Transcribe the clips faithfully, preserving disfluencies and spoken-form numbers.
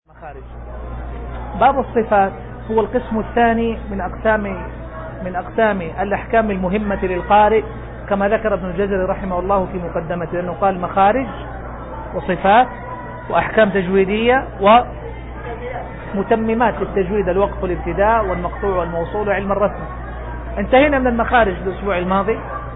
مخارج. باب الصفات هو القسم الثاني من أقسام من أقسام الأحكام المهمة للقارئ، كما ذكر ابن الجزري رحمه الله في مقدمته، لأنه قال مخارج وصفات وأحكام تجويدية ومتممات للتجويد، الوقف والابتداء والمقطوع والموصول وعلم الرسم. انتهينا من المخارج الأسبوع الماضي،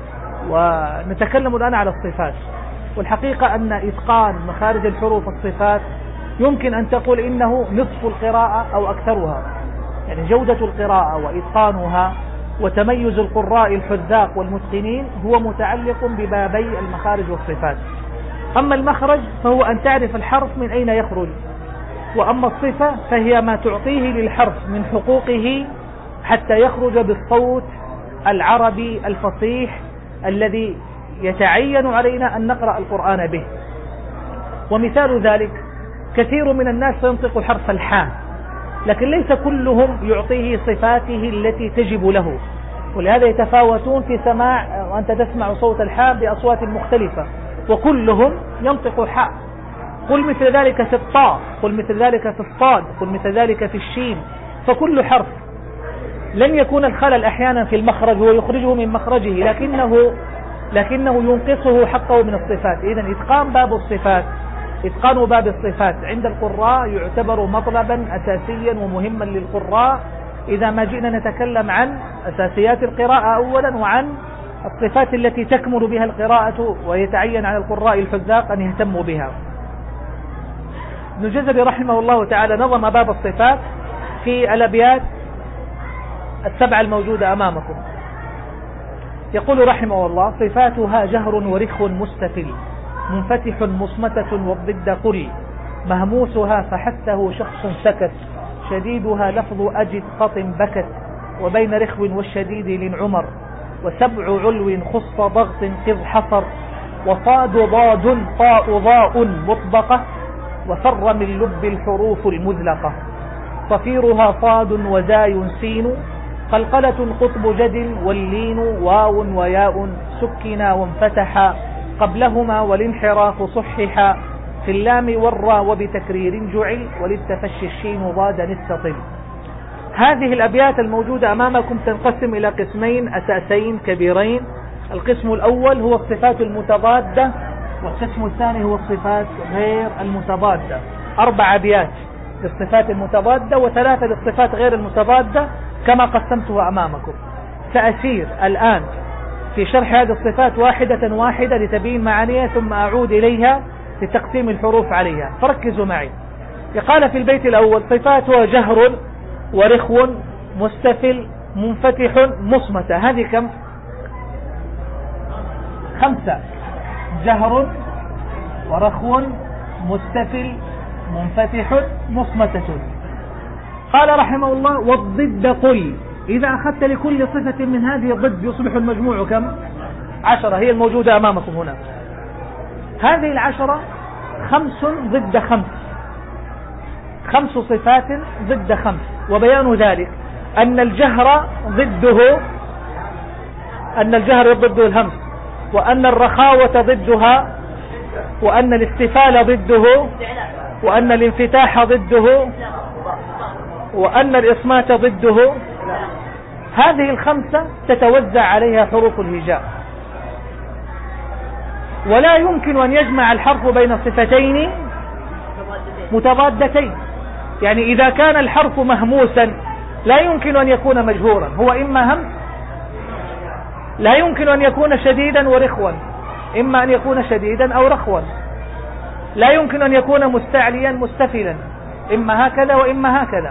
ونتكلم الآن على الصفات. والحقيقة أن إتقان مخارج الحروف والصفات يمكن أن تقول إنه نصف القراءة أو أكثرها، يعني جودة القراءة وإتقانها وتميز القراء الحذاق والمتقنين هو متعلق ببابي المخارج والصفات. أما المخرج فهو أن تعرف الحرف من أين يخرج، وأما الصفة فهي ما تعطيه للحرف من حقوقه حتى يخرج بالصوت العربي الفصيح الذي يتعين علينا أن نقرأ القرآن به. ومثال ذلك كثير من الناس ينطق حرف الحاء، لكن ليس كلهم يعطيه صفاته التي تجب له، ولهذا يتفاوتون في سماع، وأنت تسمع صوت الحاء بأصوات مختلفة وكلهم ينطق حاء. قل مثل ذلك في الطاء، قل مثل ذلك في الصاد، قل مثل ذلك في الشين، فكل حرف لن يكون الخلل أحيانا في المخرج ويخرجه من مخرجه، لكنه لكنه ينقصه حقه من الصفات. إذن إتقان باب الصفات إتقان باب الصفات عند القراء يعتبر مطلبا أساسيا ومهما للقراء، إذا ما جئنا نتكلم عن أساسيات القراءة أولا وعن الصفات التي تكمل بها القراءة ويتعين على القراء الحذاق أن يهتموا بها. ابن الجزري رحمه الله تعالى نظم باب الصفات في الأبيات السبعة الموجودة أمامكم. يقول رحمه الله: صفاتها جهر ورخ مستفل، منفتح مصمتة والضد قل، مهموسها فحثه شخص سكت، شديدها لفظ أجد قط بكت، وبين رخو والشديد للعمر، وسبع علو خص ضغط قذ حصر، وصاد ضاد طاء ضاء مطبقة، وفر من لب الحروف المذلقة، صفيرها صاد وزاي سين، قلقلة قطب جد واللين واو وياء سكنا وانفتحا، قبلهما والانحراف صححا، في اللام والراء وبتكرير جعل، وللتفشي الشين ضادا استطل. هذه الأبيات الموجودة أمامكم تنقسم إلى قسمين أساسين كبيرين. القسم الأول هو الصفات المتضادة، والقسم الثاني هو الصفات غير المتضادة. أربع أبيات للصفات المتضادة وثلاثة للصفات غير المتضادة كما قسمتها أمامكم. سأسير الآن في شرح هذه الصفات واحدة واحدة لتبين معانيها، ثم أعود إليها لتقسيم الحروف عليها، فركزوا معي. قال في البيت الأول: صفاتها جهر ورخو مستفل منفتح مصمتة. هذه كم؟ خمسة: جهر ورخو مستفل منفتح مصمتة. قال رحمه الله: والضد قل. إذا أخذت لكل صفة من هذه الضد يصبح المجموع كم؟ عشرة، هي الموجودة أمامكم هنا. هذه العشرة خمس ضد خمس، خمس صفات ضد خمس. وبيان ذلك أن الجهر ضده أن الجهر ضده الهمس، وأن الرخاوة ضدها، وأن الاستفال ضده، وأن الانفتاح ضده، وأن الإصمات ضده. هذه الخمسة تتوزع عليها حروف الهجاء، ولا يمكن أن يجمع الحرف بين صفتين متضادتين. يعني إذا كان الحرف مهموسا لا يمكن أن يكون مجهورا، هو إما همس، لا يمكن أن يكون شديدا ورخوا، إما أن يكون شديدا أو رخوا، لا يمكن أن يكون مستعليا مستفلا، إما هكذا وإما هكذا.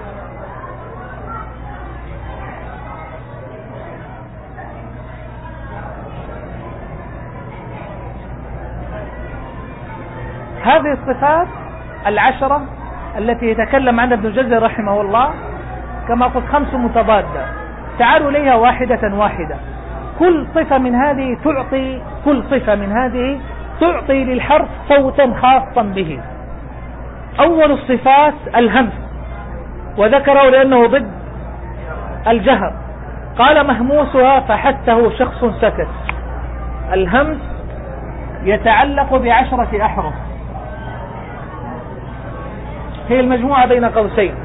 هذه الصفات العشرة التي يتكلم عنها ابن الجزري رحمه الله كما قلت خمس متضادة. تعالوا إليها واحدة واحدة. كل صفة من هذه تعطي كل صفة من هذه تعطي للحرف صوتا خاصا به. أول الصفات الهمس، وذكره لأنه ضد الجهر. قال: مهموسها فحثه شخص سكت. الهمس يتعلق بعشرة أحرف، هي المجموعة بين قوسين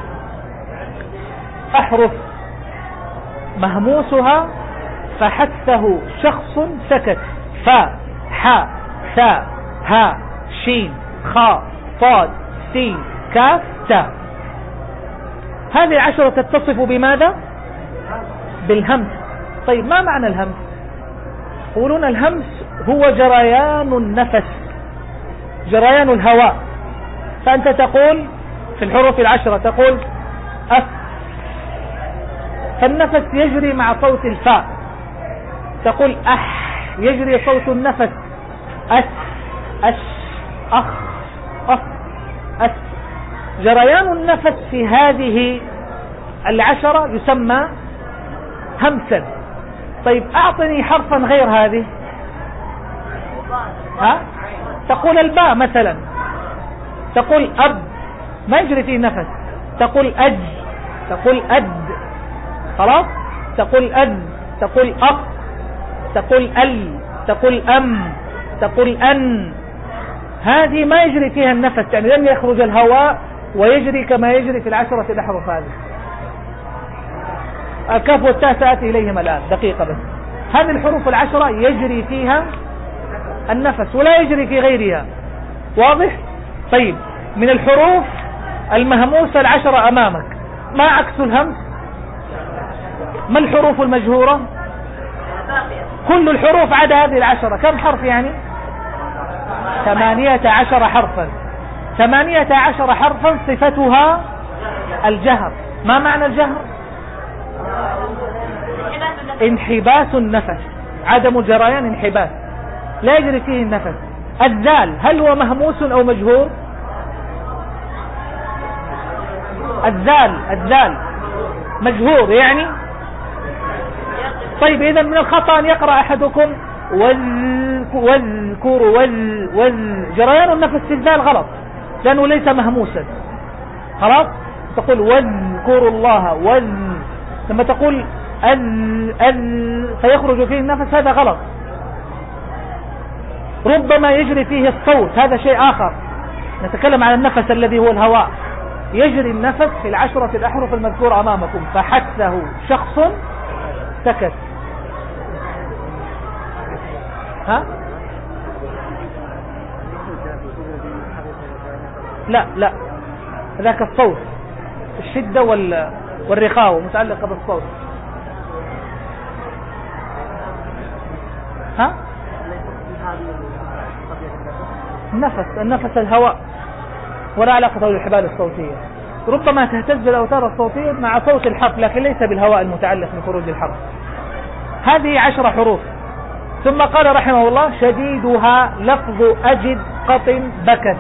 أحرف مهموسها فحثه شخص سكت: فاء، حاء، ثاء، هاء، شين، خاء، صاد، سين، كاف، تاء. هذه العشرة تتصف بماذا؟ بالهمس. طيب ما معنى الهمس؟ يقولون الهمس هو جريان النفس، جريان الهواء. فأنت تقول في الحروف العشرة تقول أف، فالنفس يجري مع صوت الفاء. تقول أح، يجري صوت النفس أس، أش، أخ، أف، أس. جريان النفس في هذه العشرة يسمى همسا. طيب أعطني حرفا غير هذه. ها؟ تقول الباء مثلا، تقول أب ما يجري فيه نفس. تقول أج، تقول أد، خلاص. تقول أد، تقول أق، تقول ال، تقول أم، تقول أن. هذه ما يجري فيها النفس، يعني لم يخرج الهواء ويجري كما يجري في العشرة الأحرف هذه. الكاف والتاء سآتي إليهم الآن دقيقة بس. هذه الحروف العشرة يجري فيها النفس ولا يجري في غيرها، واضح؟ طيب من الحروف المهموسة العشرة أمامك ما عكس الهمس؟ ما الحروف المجهورة؟ كل الحروف عدا هذه العشرة. كم حرف يعني؟ ثمانية عشر حرفا. ثمانية عشر حرفا صفتها الجهر. ما معنى الجهر؟ انحباس النفس، عدم جريان، انحباس، لا يجري فيه النفس. الذال هل هو مهموس أو مجهور؟ الذال، الذال مجهور يعني. طيب إذا من الخطأ أن يقرأ أحدكم واذكر وذ وذ، جريان النفس في الذال غلط لأنه ليس مهموسا. خلاص. تقول واذكر الله وذ، لما تقول أذ أذ فيخرج فيه النفس، هذا غلط. ربما يجري فيه الصوت، هذا شيء آخر. نتكلم عن النفس الذي هو الهواء. يجري النفس في العشرة الأحرف المذكورة أمامكم. فحثه شخص سكت. ها؟ لا لا، ذاك الصوت، الشدة وال... والرخاوة متعلقة بالصوت. ها؟ النفس، النفس الهواء ولا علاقة له بالحبال الصوتية. ربما تهتز الأوتار الصوتية مع صوت الحرف لكن ليس بالهواء المتعلق بخروج الحرف. هذه عشر حروف. ثم قال رحمه الله شديدها لفظ أجد قطن بكت.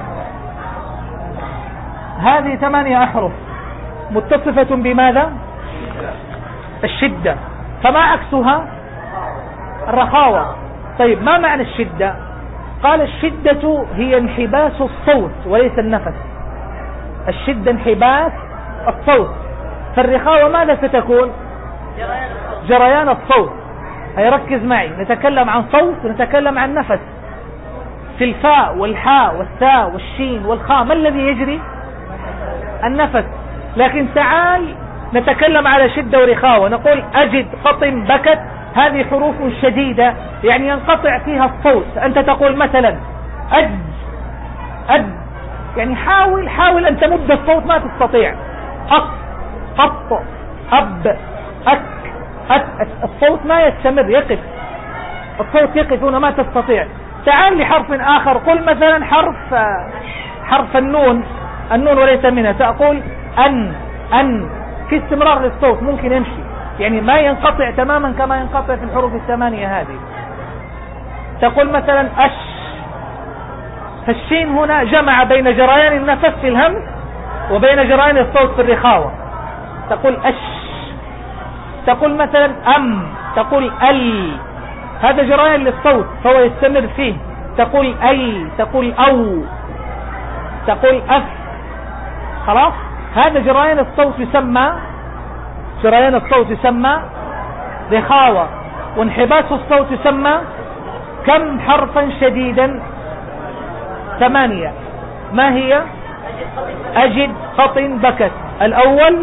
هذه ثمانية أحرف متصفة بماذا؟ الشدة. فما عكسها؟ الرخاوة. طيب ما معنى الشدة؟ قال الشدة هي انحباس الصوت وليس النفس. الشدة انحباس الصوت. فالرخاوة ماذا ستكون؟ جريان الصوت. هيا ركز معي، نتكلم عن صوت ونتكلم عن نفس. في الفاء والحاء والثاء والشين والخاء ما الذي يجري؟ النفس. لكن تعال نتكلم على شدة ورخاوة. نقول أجد قطن بكت، هذه حروف شديدة يعني ينقطع فيها الصوت. أنت تقول مثلا أج أد، يعني حاول حاول أن تمد الصوت ما تستطيع. أق قط أب أك أك، الصوت ما يستمر، يقف الصوت، يقف هنا ما تستطيع. تعال لحرف آخر، قل مثلا حرف حرف النون، النون وليس منها. تقول أن أن، في استمرار للصوت ممكن يمشي، يعني ما ينقطع تماما كما ينقطع في الحروف الثمانية هذه. تقول مثلا أش، فالشين هنا جمع بين جريان النفس في الهمس وبين جريان الصوت في الرخاوة. تقول أش. تقول مثلا أم، تقول ال، هذا جريان للصوت فهو يستمر فيه. تقول أي، تقول أو، تقول أف. خلاص. هذا جريان الصوت يسمى جريان الصوت يسمى رخاوة. وانحباس الصوت يسمى كم حرفا شديدا؟ ثمانية. ما هي؟ أجد فطن بكت. الأول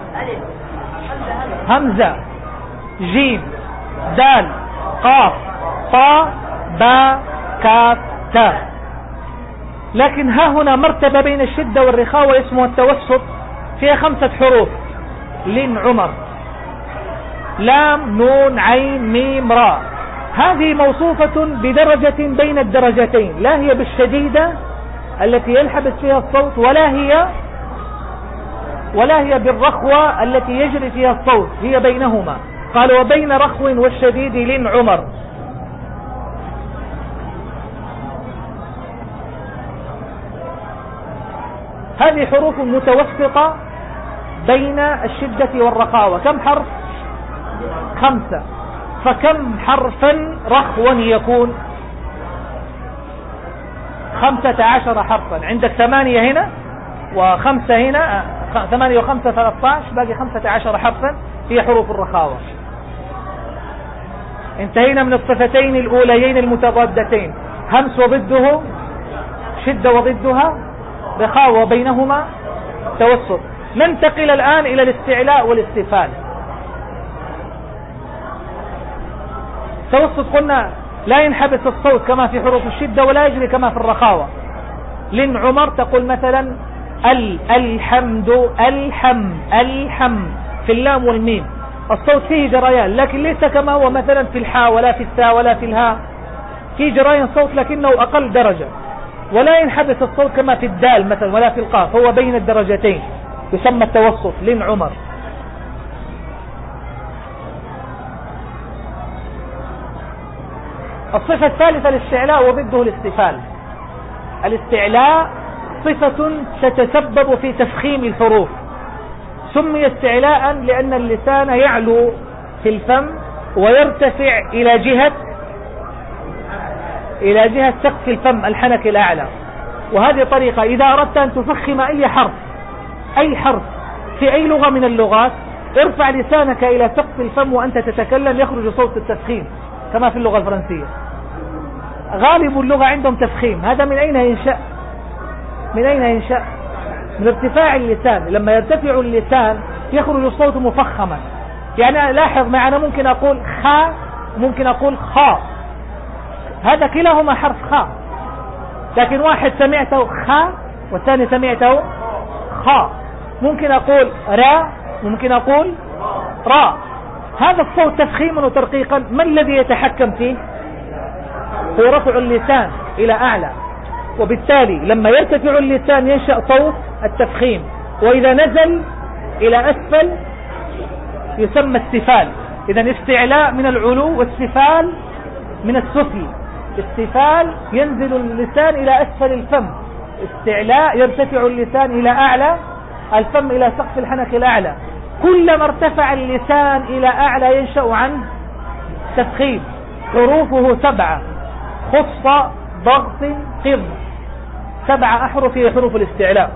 همزة جيم دال قاف طا با كاف تاء. لكن ها هنا مرتبة بين الشدة والرخاوة اسمها التوسط، فيها خمسة حروف: لين عمر لام نون عين ميم راء. هذه موصوفة بدرجة بين الدرجتين، لا هي بالشديدة التي ينحبس فيها الصوت، ولا هي ولا هي بالرخوة التي يجري فيها الصوت، هي بينهما. قال وبين رخو والشديد لين عمر. هذه حروف متوسطة بين الشدة والرخاوة. كم حرف؟ خمسة. فكم حرفا رخوا يكون؟ خمسة عشر حرفا. عندك ثمانية هنا وخمسة هنا، ثمانية وخمسة ثلاثة عشر، باقي خمسة عشر حرفا هي حروف الرخاوة. انتهينا من الصفتين الأوليين المتضادتين، همس وضده شدة وضدها رخاوة وبينهما توسط. ننتقل الآن إلى الاستعلاء والاستفال. توسط قلنا لا ينحبس الصوت كما في حروف الشدة ولا يجري كما في الرخاوة. لن عمر تقول مثلا ال الحمد الحم الحم في اللام والميم، الصوت فيه جريان لكن ليس كما هو مثلا في الحاء ولا في الثاء ولا في الهاء، في جريان صوت لكنه أقل درجة. ولا ينحبس الصوت كما في الدال مثلا ولا في القاف، هو بين الدرجتين يسمى التوسط. لن عمر. الصفة الثالثة الاستعلاء وضده الاستفال. الاستعلاء صفة تتسبب في تفخيم الحروف، سمي استعلاء لأن اللسان يعلو في الفم ويرتفع إلى جهة إلى جهة سقف الفم الحنك الأعلى. وهذه طريقة إذا أردت أن تفخم أي حرف أي حرف في أي لغة من اللغات، ارفع لسانك إلى سقف الفم وأنت تتكلم يخرج صوت التفخيم كما في اللغة الفرنسية. غالب اللغة عندهم تفخيم. هذا من أين ينشأ؟ من أين ينشأ؟ من ارتفاع اللسان. لما يرتفع اللسان يخرج الصوت مفخما. يعني لاحظ معنا، ممكن أقول خا ممكن أقول خا، هذا كلاهما حرف خا، لكن واحد سمعته خا والثاني سمعته خا. ممكن أقول را ممكن أقول را. هذا الصوت تفخيما وترقيقا. ما الذي يتحكم فيه؟ هو رفع اللسان إلى أعلى، وبالتالي لما يرتفع اللسان ينشأ صوت التفخيم، وإذا نزل إلى أسفل يسمى استفال. إذا استعلاء من العلو واستفال من السفل. استفال ينزل اللسان إلى أسفل الفم، استعلاء يرتفع اللسان إلى أعلى الفم إلى سقف الحنك الأعلى. كلما ارتفع اللسان إلى أعلى ينشأ عن تفخيم. حروفه سبعة: خص ضغط قض. سبعة أحرف هي حروف الاستعلاء.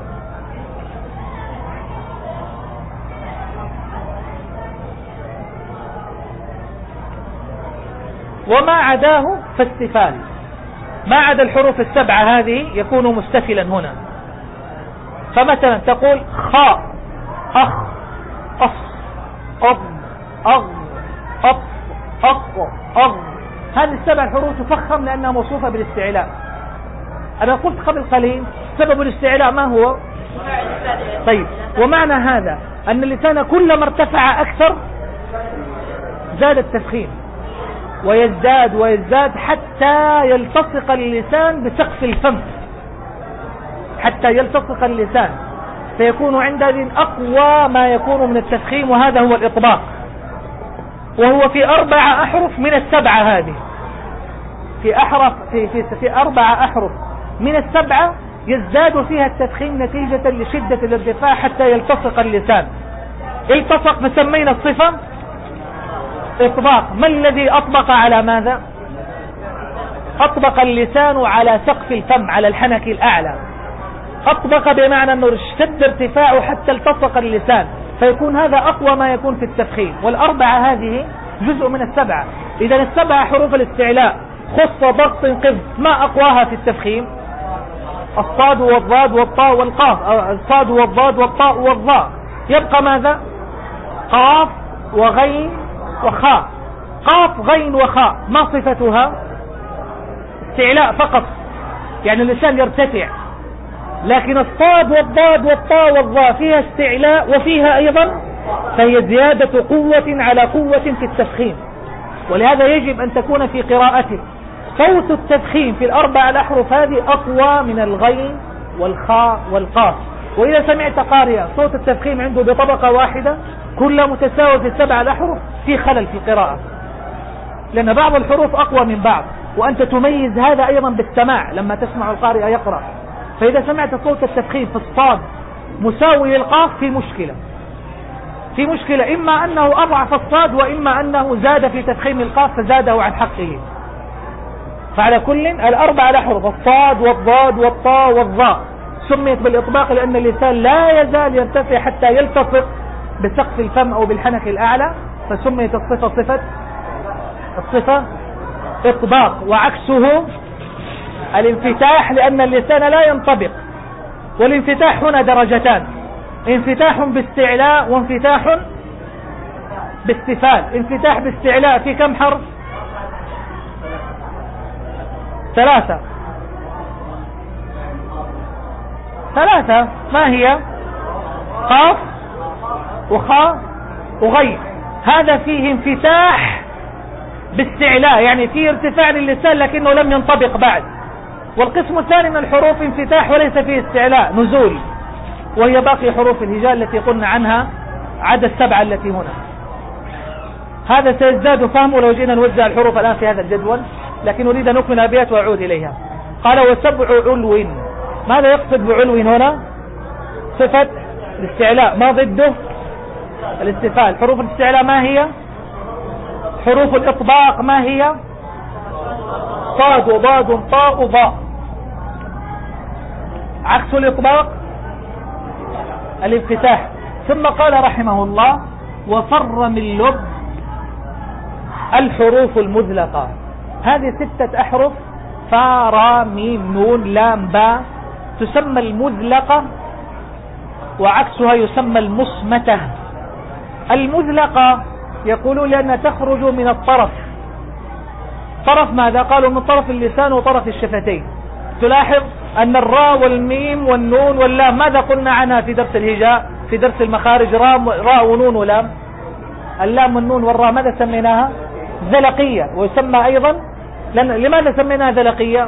وما عداه فاستفال. ما عدا الحروف السبعة هذه يكون مستفلا هنا. فمثلا تقول خاء أخ أص أض أغ أط أق أغ. هذه السبع الحروف تفخم لأنها موصوفة بالاستعلاء. أنا قلت قبل قليل سبب الاستعلاء ما هو؟ طيب، ومعنى هذا أن اللسان كلما ارتفع أكثر زاد التفخيم، ويزداد ويزداد حتى يلتصق اللسان بسقف الفم، حتى يلتصق اللسان، فيكون عندئذ أقوى ما يكون من التفخيم، وهذا هو الإطباق. وهو في أربع أحرف من السبعة هذه، في أحرف في, في, في أربع أحرف من السبعة يزداد فيها التفخيم نتيجة لشدة الارتفاع حتى يلتصق اللسان. التصق فسمينا الصفة إطباق. ما الذي أطبق على ماذا؟ أطبق اللسان على سقف الفم، على الحنك الأعلى. أطبق بمعنى أنه اشتد ارتفاعه حتى التصق اللسان، فيكون هذا أقوى ما يكون في التفخيم. والأربعة هذه جزء من السبعة. إذا السبعة حروف الاستعلاء: خص ضغط قض. ما أقواها في التفخيم؟ الصاد والضاد والطاء والقاف، الصاد والضاد والطاء والظاء، يبقى ماذا؟ قاف وغين وخاء. قاف غين وخاء ما صفتها؟ استعلاء فقط، يعني اللسان يرتفع. لكن الصاد والضاد والطاء والظاء فيها استعلاء وفيها أيضا فهي زيادة قوة على قوة في التفخيم. ولهذا يجب أن تكون في قراءتك صوت التفخيم في الأربع الأحرف هذه أقوى من الغين والخاء والقاف. وإذا سمعت قارئا صوت التفخيم عنده بطبقة واحدة كلها متساوي في السبع الأحرف، في خلل في القراءة، لأن بعض الحروف أقوى من بعض، وأنت تميز هذا أيضا بالسماع لما تسمع القارئ يقرأ. فإذا سمعت صوت التفخيم في الصاد مساوي للقاف في مشكلة، في مشكلة، إما أنه أضعف الصاد وإما أنه زاد في تفخيم القاف فزاده عن حقه. فعلى كل الأربع الأحرف الصاد والضاد والطاء والظاء سميت بالإطباق لأن اللسان لا يزال يرتفع حتى يلتصق بسقف الفم أو بالحنك الأعلى، فسميت الصفة صفة الصفة إطباق. وعكسه الانفتاح لأن اللسان لا ينطبق. والانفتاح هنا درجتان، انفتاح باستعلاء وانفتاح باستفال. انفتاح باستعلاء في كم حرف؟ ثلاثة ثلاثة ما هي؟ قاف وخاء وغين. هذا فيه انفتاح باستعلاء، يعني فيه ارتفاع للسان لكنه لم ينطبق بعد. والقسم الثاني من الحروف انفتاح وليس فيه استعلاء، نزول، وهي باقي حروف الهجاء التي قلنا عنها عدد السبعة التي هنا. هذا سيزداد فهمه لو جينا نوزع الحروف الآن في هذا الجدول، لكن أريد أن نكمل أبيات وأعود إليها. قال وسبع علو. ماذا يقصد بعلو هنا؟ صفة الاستعلاء. ما ضده؟ الاستفال. حروف الاستعلاء ما هي؟ حروف الإطباق ما هي؟ صاد وضاد طاء وضاء. عكس الإطباق الانفتاح. ثم قال رحمه الله وفر من لب الحروف المذلقة. هذه ستة أحرف فا را ميم نون لام باء تسمى المذلقة، وعكسها يسمى المصمتة. المذلقة يقولون لأنها تخرج من الطرف. طرف ماذا؟ قالوا من طرف اللسان وطرف الشفتين. تلاحظ أن الراء والميم والنون واللام ماذا قلنا عنها في درس الهجاء في درس المخارج؟ راء ونون ولام. اللام والنون والراء ماذا سميناها؟ ذلقية. ويسمى أيضا لأن لماذا سميناها ذلقية؟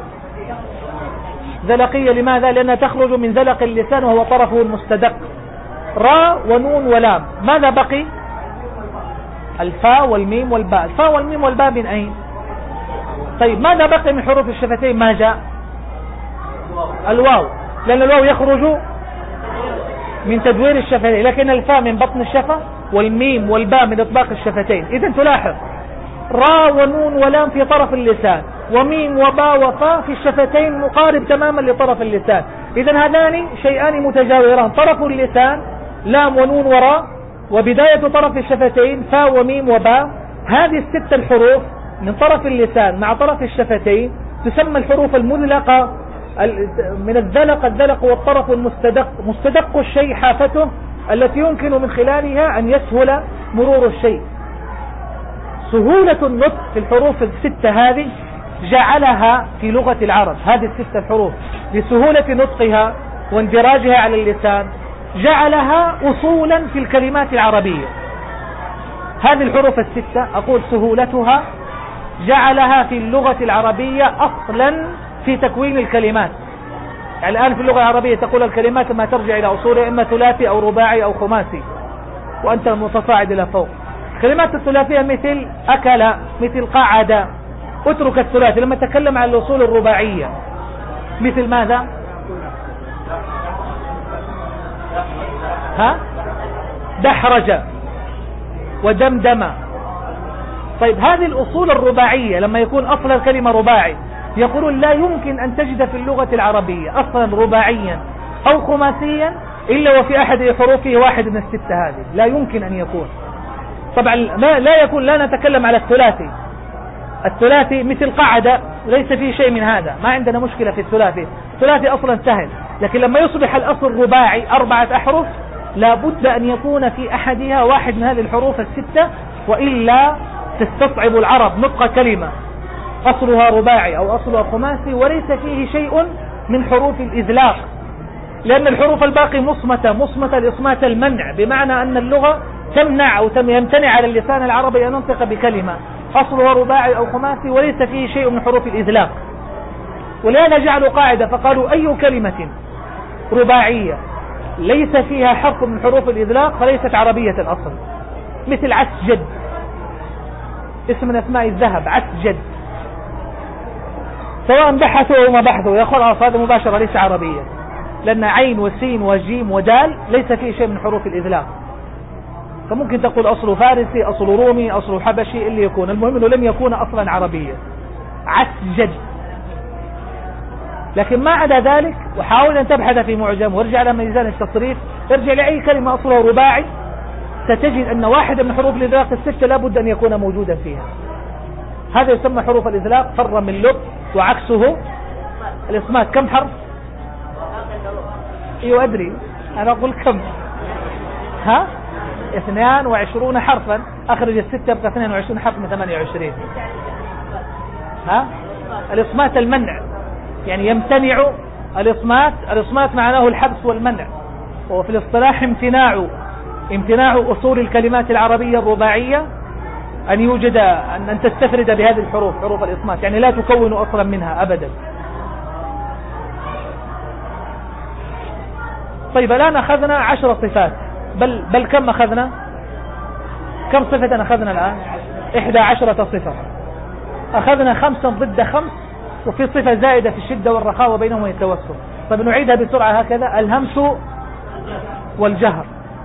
ذلقية لماذا؟ لأنها تخرج من ذلق اللسان وهو طرفه المستدق. راء ونون ولام. ماذا بقي؟ الفاء والميم والباء. الفاء والميم والباء من أين؟ طيب ماذا بقي من حروف الشفتين؟ ما جاء؟ الواو، لأن الواو يخرج من تدوير الشفتين، لكن الفاء من بطن الشفة والميم والباء من إطباق الشفتين. إذن تلاحظ راء ونون ولام في طرف اللسان، وميم وباء وفاء في الشفتين مقارب تماما لطرف اللسان. إذن هذان شيئان متجاوران، طرف اللسان لام ونون وراء، وبداية طرف الشفتين فاء وميم وباء. هذه الست الحروف من طرف اللسان مع طرف الشفتين تسمى الحروف المذلقة. من الذلق، الذلق والطرف المستدق. مستدق الشيء حافته التي يمكن من خلالها أن يسهل مرور الشيء. سهولة النطق في الحروف الستة هذه جعلها في لغة العرب، هذه الستة الحروف لسهولة نطقها واندراجها على اللسان جعلها أصولا في الكلمات العربية. هذه الحروف الستة أقول سهولتها جعلها في اللغة العربية أصلا في تكوين الكلمات. يعني الآن في اللغة العربية تقول الكلمات ما ترجع إلى أصولها إما ثلاثي أو رباعي أو خماسي، وأنت متصاعد إلى فوق. كلمات الثلاثية مثل أكل، مثل قعد. اترك الثلاثي. لما تكلم عن الأصول الرباعية مثل ماذا؟ ها؟ دحرج ودمدم. طيب هذه الأصول الرباعية لما يكون أصل الكلمة رباعي يقولون لا يمكن أن تجد في اللغة العربية أصلا رباعيا أو خماسيا إلا وفي أحد حروفه واحد من الستة هذه، لا يمكن أن يكون. طبعا لا يكون، لا نتكلم على الثلاثي. الثلاثي مثل قعد ليس فيه شيء من هذا، ما عندنا مشكلة في الثلاثي. الثلاثي أصلا سهل، لكن لما يصبح الأصل رباعي أربعة أحرف لابد أن يكون في أحدها واحد من هذه الحروف الستة، وإلا تستصعب العرب نطق كلمة أصلها رباعي أو أصلها خماسي وليس فيه شيء من حروف الإذلاق، لأن الحروف الباقي مصمتة مصمتة لإصمات المنع، بمعنى أن اللغة تمنع أو يمتنع على اللسان العربي أن ينطق بكلمة أصلها رباعي أو خماسي وليس فيه شيء من حروف الإذلاق. ولهذا جعلوا قاعدة فقالوا أي كلمة رباعية ليس فيها حرف من حروف الإذلاق فليست عربية الأصل، مثل عسجد، اسم من أسماء الذهب عسجد، سواء بحثوا أو ما بحثوا يا خلاص هذا مباشرة ليس عربية، لأن عين وسين وجيم ودال ليس فيه شيء من حروف الإذلاق. فممكن تقول أصل فارسي أصل رومي أصل حبشي اللي يكون، المهم أنه لم يكون أصلا عربيا. عسجد. لكن ما عدا ذلك، وحاول أن تبحث في معجم وارجع على ميزان التصريف، ارجع لأي كلمة أصلها رباعي ستجد أن واحدة من حروف الإذلاق الستة لابد أن يكون موجودا فيها. هذا يسمى حروف الإذلاق، فر من لب، وعكسه الإصمات. كم حرف؟ ايوه أدري، أنا أقول كم؟ ها؟ اثنان وعشرون حرفا، أخرج الستة يبقى اثنين وعشرون حرف من ثمانية وعشرين. ها؟ الإصمات المنع، يعني يمتنع الإصمات. الإصمات معناه الحبس والمنع، وفي الاصطلاح امتناع امتناع أصول الكلمات العربية الرباعية أن يوجد أن, أن تستفرد بهذه الحروف، حروف الإصمات، يعني لا تكون أصلا منها أبدا. طيب الآن أخذنا عشر صفات، بل, بل كم أخذنا؟ كم صفة أخذنا الآن؟ إحدى عشرة صفة. أخذنا خمسا ضد خمس، وفي صفة زائدة في الشدة والرخاوة بينهم التوسط. طيب نعيدها بسرعة هكذا: الهمس والجهر،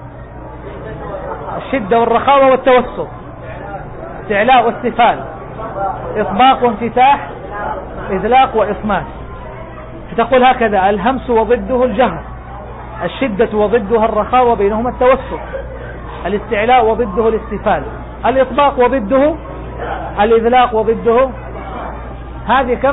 الشدة والرخاوة والتوسط، استعلاء واستفال، إطباق وانفتاح، إذلاق وإصمات. فتقول هكذا: الهمس وضده الجهر، الشدة وضدها الرخاوة بينهما التوسط، الاستعلاء وضده الاستفال، الإطباق وضده الإذلاق وضده. هذه كم؟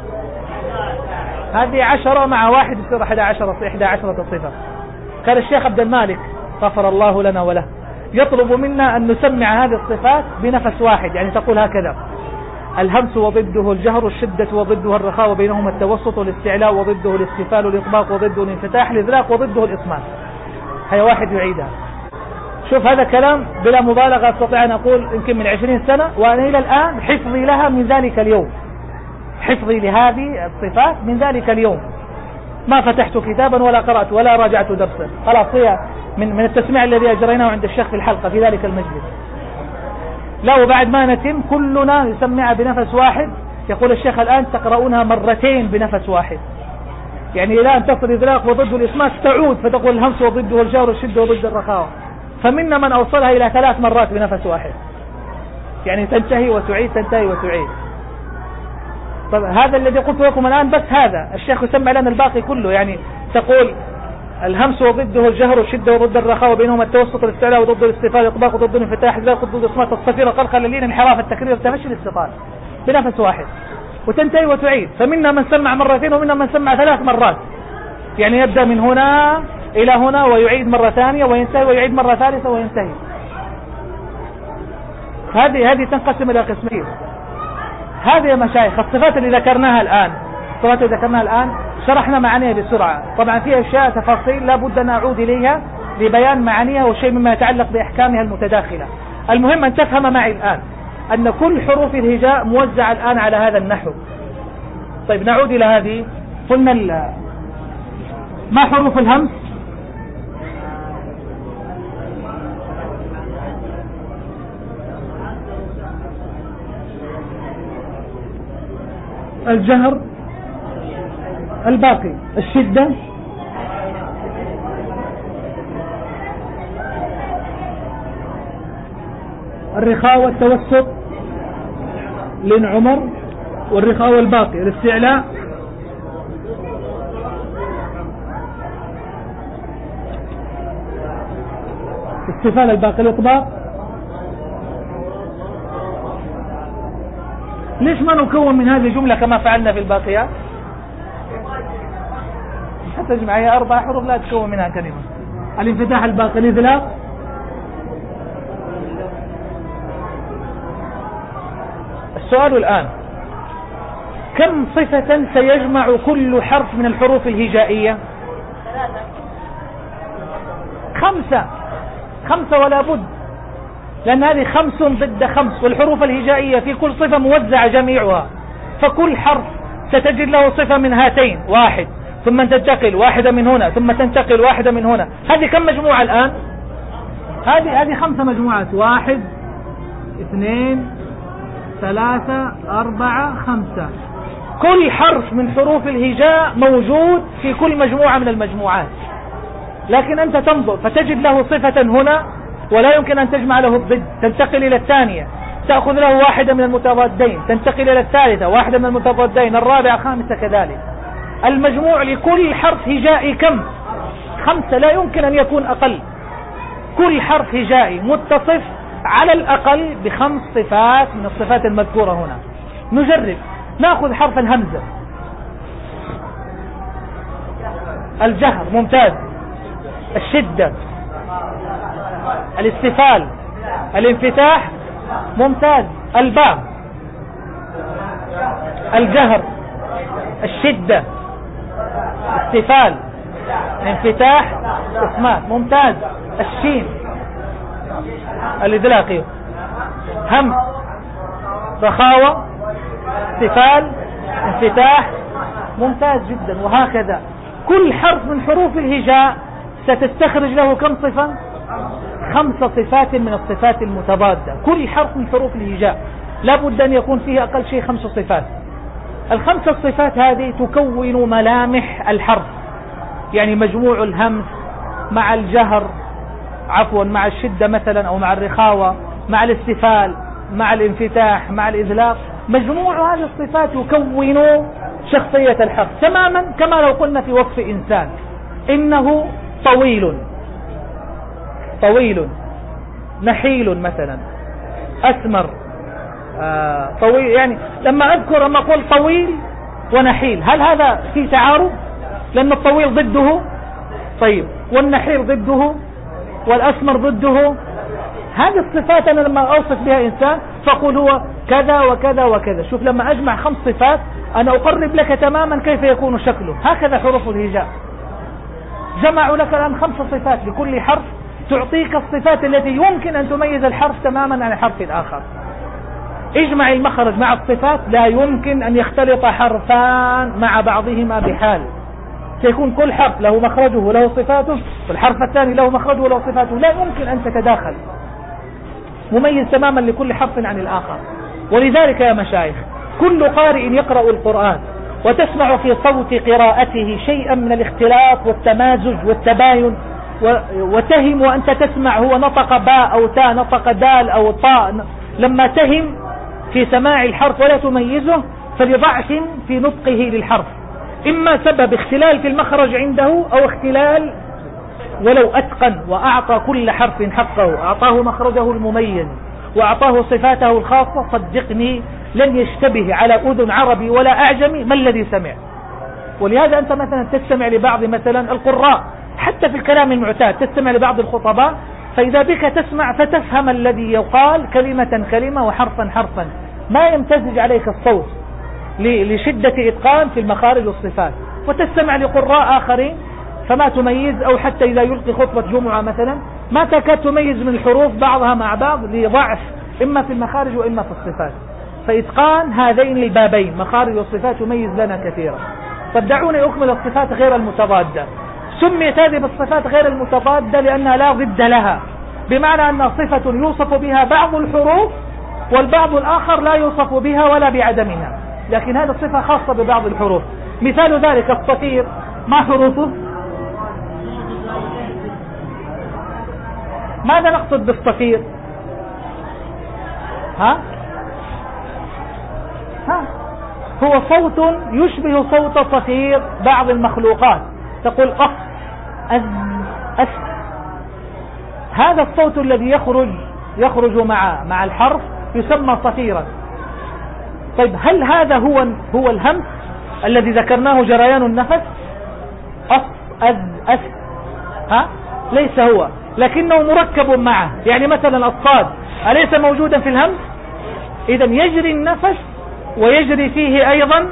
هذه عشرة مع واحد يصير إحدى عشرة إحدى عشرة صفة. كان الشيخ عبد المالك غفر الله لنا وله يطلب منا أن نسمع هذه الصفات بنفس واحد، يعني تقول هكذا: الهمس وضده الجهر، الشدة وضدها الرخاوة بينهما التوسط، الاستعلاء وضده الاستفال، الإطباق وضده الانفتاح، الإذلاق وضده الإصمات. هي واحد يعيدها. شوف هذا كلام بلا مبالغة، أستطيع أن أقول يمكن من عشرين سنة وأنا إلى الآن حفظي لها من ذلك اليوم، حفظي لهذه الصفات من ذلك اليوم، ما فتحت كتابا ولا قرأت ولا راجعت درسا، خلاص هي من, من التسميع الذي أجريناه عند الشيخ في الحلقة في ذلك المجلس. لا، وبعد ما نتم كلنا نسمعها بنفس واحد. يقول الشيخ الآن تقرؤونها مرتين بنفس واحد، يعني الآن تصل إذلاق وضده الإصمات تعود فتقول الهمس وضده الجهر، الشدة وضد الرخاوة. فمنا من أوصلها إلى ثلاث مرات بنفس واحد، يعني تنتهي وتعيد تنتهي وتعيد. طب هذا الذي قلت لكم الآن بس هذا، الشيخ يسمع لنا الباقي كله، يعني تقول الهمس وضده الجهر، الشدة وضد الرخاوة بينهما التوسط، الاستعلاء وضد الاستفال، الإطباق وضد الانفتاح، الإذلاق وضد الإصمات، الصفيرة، قلقل، اللين، انحراف، التكرير، التمشي، الاستطال، بنفس واحد، وتنتهي وتعيد. فمنا من سمع مرتين ومنا من سمع ثلاث مرات، يعني يبدأ من هنا إلى هنا ويعيد مرة ثانية وينتهي ويعيد مرة ثالثة وينتهي. هذه هذه تنقسم إلى قسمين. هذه يا مشايخ الصفات اللي ذكرناها الآن، الصفات اللي ذكرناها الآن شرحنا معانيها بسرعة، طبعا فيها أشياء تفاصيل لا بد أن أعود إليها لبيان معانيها وشيء مما يتعلق بأحكامها المتداخلة. المهم أن تفهم معي الآن أن كل حروف الهجاء موزعة الآن على هذا النحو. طيب نعود إلى هذه. قلنا ما حروف الهمس؟ الجهر، الباقي الشدة، الرخاوة، التوسط، لين عمر، والرخاوة الباقي، الاستعلاء، استفال الباقي، الإطباق، ليش ما نكون من هذه الجملة كما فعلنا في الباقيات؟ تجمع هي أربع حروف لا تكون منها كلمة. الانفتاح، الباقي، الإذلاق. السؤال الآن: كم صفة سيجمع كل حرف من الحروف الهجائية؟ خمسة. خمسة ولا بد، لأن هذه خمس ضد خمس، والحروف الهجائية في كل صفة موزعة جميعها، فكل حرف ستجد له صفة من هاتين، واحد، ثم تنتقل واحدة من هنا، ثم تنتقل واحدة من هنا. هذه كم مجموعة الآن؟ هذه هذه خمسة مجموعات: واحد، اثنين، ثلاثة، أربعة، خمسة. كل حرف من حروف الهجاء موجود في كل مجموعة من المجموعات، لكن أنت تنظر فتجد له صفة هنا ولا يمكن أن تجمع له الضد، تنتقل إلى الثانية تأخذ له واحدة من المتضادين، تنتقل إلى الثالثة واحدة من المتضادين، الرابعة، خامسة كذلك. المجموع لكل حرف هجائي كم؟ خمسة، لا يمكن أن يكون أقل. كل حرف هجائي متصف على الأقل بخمس صفات من الصفات المذكورة هنا. نجرب، نأخذ حرف الهمزة. الجهر ممتاز، الشدة، الاستفال، الانفتاح ممتاز، الباء، الجهر، الشدة، استفال، انفتاح، اسماء ممتاز، الشين، الإدلاقي، هم، رخاوة، استفال، انفتاح ممتاز جدا. وهكذا كل حرف من حروف الهجاء ستستخرج له كم صفة؟ خمس صفات من الصفات المتضادة. كل حرف من حروف الهجاء لابد أن يكون فيه أقل شيء خمس صفات. الخمس الصفات هذه تكون ملامح الحرف، يعني مجموع الهمس مع الجهر، عفوا مع الشدة مثلا، أو مع الرخاوة، مع الاستفال، مع الانفتاح، مع الإذلاق، مجموع هذه الصفات يكون شخصية الحرف تماما، كما لو قلنا في وصف إنسان: إنه طويل، طويل، نحيل مثلا، أسمر، آه طويل. يعني لما أذكر لما أقول طويل ونحيل، هل هذا في تعارض؟ لأن الطويل ضده، طيب، والنحيل ضده، والأسمر ضده. هذه الصفات أنا لما أوصف بها إنسان فأقول هو كذا وكذا وكذا. شوف، لما أجمع خمس صفات أنا أقرب لك تماما كيف يكون شكله. هكذا حروف الهجاء، جمعوا لك الآن خمس صفات لكل حرف تعطيك الصفات التي يمكن أن تميز الحرف تماما عن الحرف الآخر. اجمع المخرج مع الصفات، لا يمكن أن يختلط حرفان مع بعضهما بحال. سيكون كل حرف له مخرجه وله صفاته، والحرف الثاني له مخرجه وله صفاته، لا يمكن أن تتداخل، مميز تماما لكل حرف عن الآخر. ولذلك يا مشايخ كل قارئ يقرأ القرآن وتسمع في صوت قراءته شيئا من الاختلاط والتمازج والتباين، وتهم وأنت تسمع هو نطق باء أو تاء، نطق دال أو طاء، لما تهم في سماع الحرف ولا تميزه فلضعف في نطقه للحرف، إما سبب اختلال في المخرج عنده أو اختلال، ولو أتقن وأعطى كل حرف حقه، أعطاه مخرجه المميز وأعطاه صفاته الخاصة، صدقني لن يشتبه على أذن عربي ولا أعجمي ما الذي سمع. ولهذا أنت مثلا تستمع لبعض مثلا القراء حتى في الكلام المعتاد، تستمع لبعض الخطباء، فإذا بك تسمع فتفهم الذي يقال كلمة كلمة وحرفا حرفا، ما يمتزج عليك الصوت لشدة إتقان في المخارج والصفات. وتستمع لقراء آخرين فما تميز، أو حتى إذا يلقي خطبة جمعة مثلا ما تكاد تميز من الحروف بعضها مع بعض لضعف إما في المخارج وإما في الصفات. فإتقان هذين البابين مخارج والصفات يميز لنا كثيرا. طب دعوني أكمل الصفات غير المتضادة. سميت هذه بالصفات غير المتضادة لأنها لا ضد لها، بمعنى أن صفة يوصف بها بعض الحروف والبعض الآخر لا يوصف بها ولا بعدمها، لكن هذه الصفة خاصة ببعض الحروف. مثال ذلك الصفير، ما حروفه؟ ماذا نقصد بالصفير؟ ها؟ ها؟ هو صوت يشبه صوت صفير بعض المخلوقات، تقول أف أز أس. هذا الصوت الذي يخرج يخرج مع مع الحرف يسمى صفيرا. طيب هل هذا هو هو الهمس الذي ذكرناه جريان النفس؟ أص أذ أس ها ليس هو، لكنه مركب معه. يعني مثلا الصاد أليس موجودا في الهمس؟ إذا يجري النفس ويجري فيه أيضا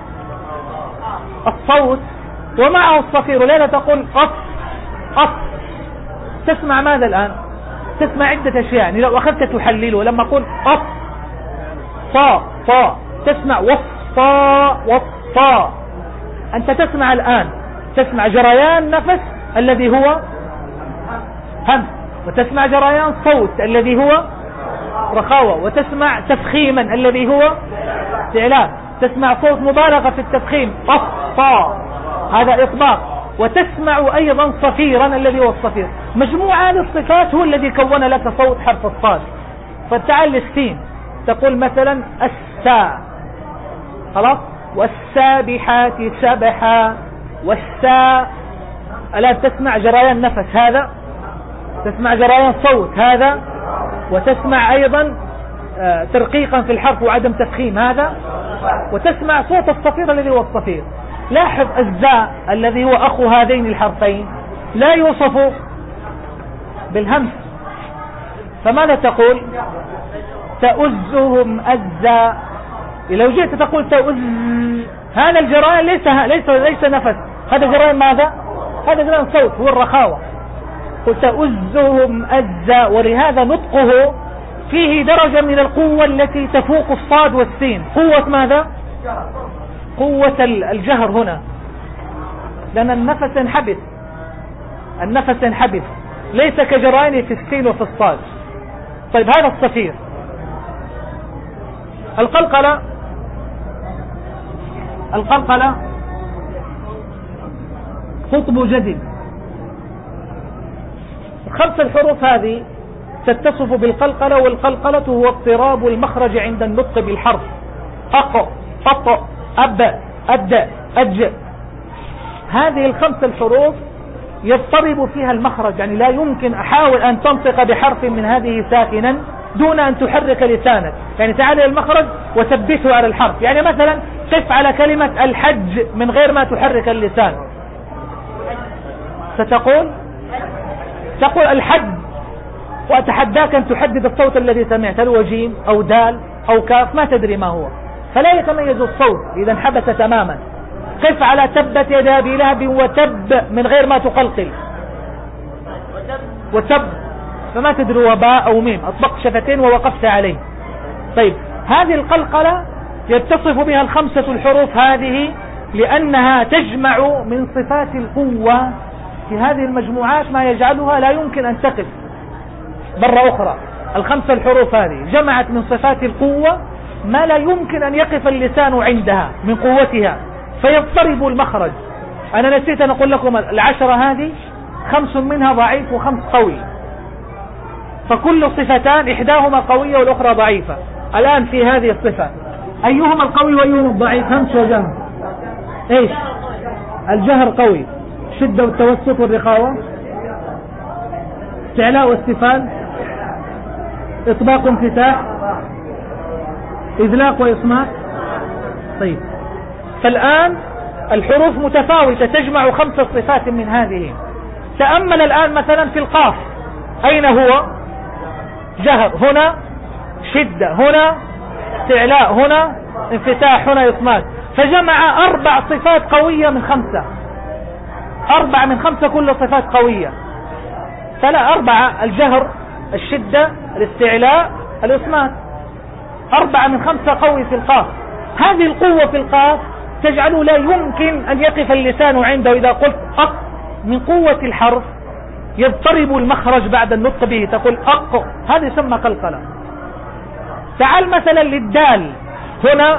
الصوت ومعه الصفير. لا تقول أص أص، تسمع ماذا الآن؟ تسمع عدة أشياء. يعني لو أخذت تحلله، لما أقول أص صا صا تسمع وصا وصا. أنت تسمع الآن، تسمع جريان نفس الذي هو همس، وتسمع جريان صوت الذي هو رخاوة، وتسمع تفخيما الذي هو استعلاء، تسمع صوت مبالغة في التفخيم أصفى، هذا إطباق، وتسمع أيضا صفيرا الذي هو الصفير. مجموع هذه الصفات هو الذي كون لك صوت حرف الصاد. فتعال للسين، تقول مثلا السا، خلاص، والسابحات سبحا، والسا. الآن تسمع جريان نفس هذا، تسمع جريان صوت هذا، وتسمع أيضا ترقيقا في الحرف وعدم تفخيم هذا، وتسمع صوت الصفير الذي هو الصفير. لاحظ الزاء الذي هو أخو هذين الحرفين لا يوصف بالهمس، فماذا تقول؟ تؤزهم أزا. لو جئت تقول تؤز، هذا الجريان ليس ليس ليس نفس، هذا جريان ماذا؟ هذا جريان صوت، هو الرخاوة. قلت تؤزهم أزا، ولهذا نطقه فيه درجة من القوة التي تفوق الصاد والسين. قوة ماذا؟ قوة الجهر هنا، لأن النفس ينحبس، النفس ينحبس، ليس كجرائن في السين وفي الصاد. طيب هذا الصفير. القلقلة، القلقلة خطب جدل. خمس الحروف هذه تتصف بالقلقلة، والقلقلة هو اضطراب المخرج عند النطق بالحرف. أق أط أب أد أج. هذه الخمس الحروف يضطرب فيها المخرج، يعني لا يمكن أحاول أن تنطق بحرف من هذه ساكنا دون أن تحرك لسانك. يعني تعال المخرج وثبته على الحرف. يعني مثلا قف على كلمة الحج من غير ما تحرك اللسان، ستقول تقول الحج، وأتحداك أن تحدد الصوت الذي سمعت، هل هو جيم أو دال أو كاف، ما تدري ما هو، فلا يتميز الصوت إذا انحبس تماما. قف على تبت يدا أبي لهب وتب من غير ما تقلقل، وتب فما تدري وباء أو ميم، أطبقت شفتين ووقفت عليه. طيب هذه القلقلة يتصف بها الخمسة الحروف هذه لأنها تجمع من صفات القوة في هذه المجموعات ما يجعلها لا يمكن أن تقف مرة أخرى. الخمسة الحروف هذه جمعت من صفات القوة ما لا يمكن أن يقف اللسان عندها من قوتها، فيضطرب المخرج. أنا نسيت أن أقول لكم العشرة هذه خمس منها ضعيف وخمس قوي، فكل صفتان إحداهما قوية والأخرى ضعيفة. الآن في هذه الصفة أيهما القوي وأيهما الضعيف؟ همس وجهر. إيش؟ الجهر قوي، شدة والتوسط والرخاوة، استعلاء واستفال، إطباق وانفتاح، إذلاق وإصمات. طيب فالآن الحروف متفاوتة تجمع خمسة صفات من هذه. تأمل الآن مثلا في القاف، أين هو؟ جهر هنا، شدة هنا، استعلاء هنا، انفتاح هنا، إصمات. فجمع أربع صفات قوية من خمسة، أربع من خمسة كل صفات قوية. فلا أربعة، الجهر، الشدة، الاستعلاء، الإصمات، أربعة من خمسة قوي في القاف. هذه القوة في القاف تجعله لا يمكن أن يقف اللسان عنده. إذا قلت أق من قوة الحرف يضطرب المخرج بعد النطق به، تقول أق، هذا يسمى قلقلة. تعال مثلا للدال، هنا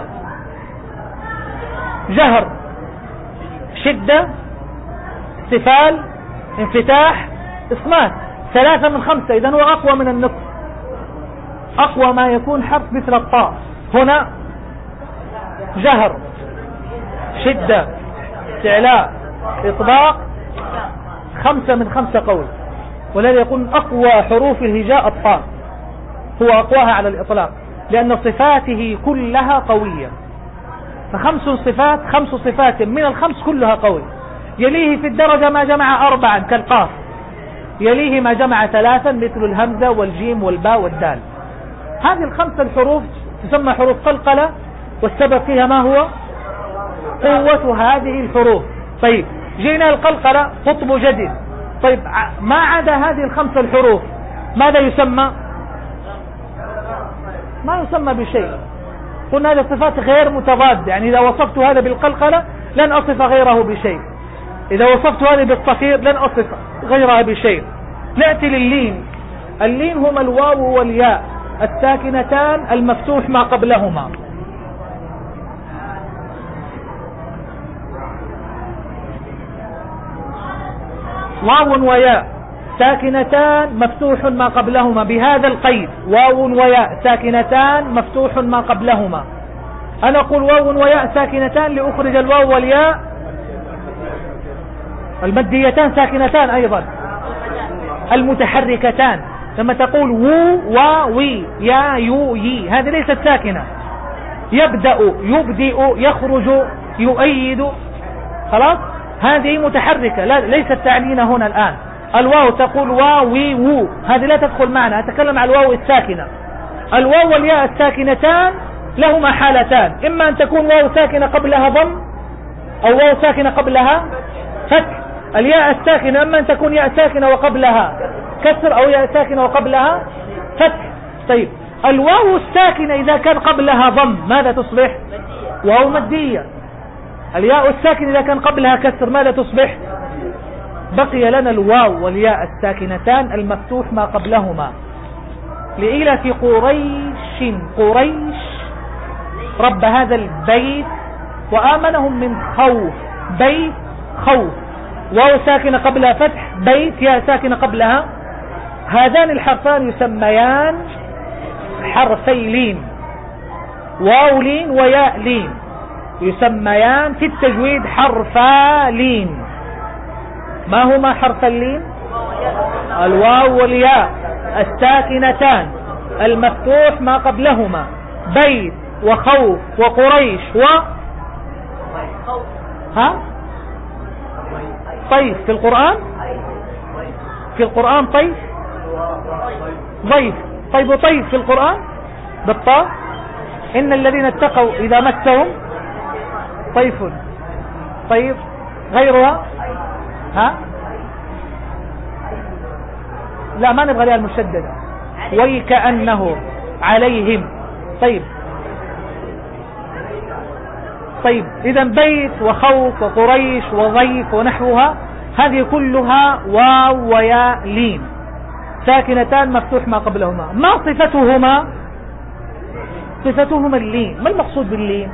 جهر، شدة، استفال، انفتاح، إصمات، ثلاثة من خمسة، إذن هو أقوى من النطق، أقوى ما يكون حرف مثل الطاء. هنا جهر، شدة، استعلاء، إطباق، خمسة من خمسة قول. ولذلك يقول أقوى حروف الهجاء الطاء، هو أقواها على الإطلاق. لأن صفاته كلها قوية. فخمس صفات خمس صفات من الخمس كلها قوي. يليه في الدرجة ما جمع أربعا كالقاف، يليه ما جمع ثلاثا مثل الهمزة والجيم والباء والدال. هذه الخمسة الحروف تسمى حروف قلقلة، والسبب فيها ما هو؟ قوة هذه الحروف. طيب جينا القلقلة قطب جديد. طيب ما عدا هذه الخمسة الحروف ماذا يسمى؟ ما يسمى بشيء. قلنا هذه صفات غير متضادة، يعني إذا وصفت هذا بالقلقلة لن أصف غيره بشيء، إذا وصفت هذه بالصفير لن أصف غيرها بشيء. نأتي لللين. اللين هما الواو والياء الساكنتان المفتوح ما قبلهما. واو وياء ساكنتان مفتوح ما قبلهما بهذا القيد، واو وياء ساكنتان مفتوح ما قبلهما. أنا أقول واو وياء ساكنتان لأخرج الواو والياء الماديتان ساكنتان أيضا المتحركتان. لما تقول وو واوي يا يو يي هذه ليست ساكنة. يبدأ يبدئ يخرج يؤيد، خلاص هذه متحركة، لا ليست تعلينا هنا الآن. الواو تقول واوي وو هذه لا تدخل معنا، أتكلم عن الواو الساكنة. الواو والياء الساكنتان لهما حالتان، إما أن تكون واو ساكنة قبلها ضم أو واو ساكنة قبلها فتح. الياء الساكنة إما أن تكون ياء ساكنة وقبلها كسر أو ياء ساكنة وقبلها فتح. طيب الواو الساكنة إذا كان قبلها ضم ماذا تصبح؟ واو مادية. الياء الساكنة إذا كان قبلها كسر ماذا تصبح؟ بقي لنا الواو والياء الساكنتان المفتوح ما قبلهما. لإيلاف قريش، قريش رب هذا البيت وآمنهم من خوف، بيت خوف، واو ساكنة قبلها فتح، بيت ياء ساكنة قبلها. هذان الحرفان يسميان حرفي لين، واو لين وياء لين، يسميان في التجويد حرفا لين. ما هما حرف اللين؟ الواو والياء الساكنتان المفتوح ما قبلهما، بيت وخوف وقريش و ها طيف في القرآن، في القرآن طيف ضيف. طيب وطيف في القرآن بالطاء. إن الذين اتقوا إذا مسهم طيف. طيب غيرها ها لا ما نبغى لها المشددة، ويكأنه عليهم. طيب طيب إذا بيت وخوف وقريش وضيف ونحوها هذه كلها واو وياء لين ساكنتان مفتوح ما قبلهما. ما صفتهما؟ صفتهما اللين. ما المقصود باللين؟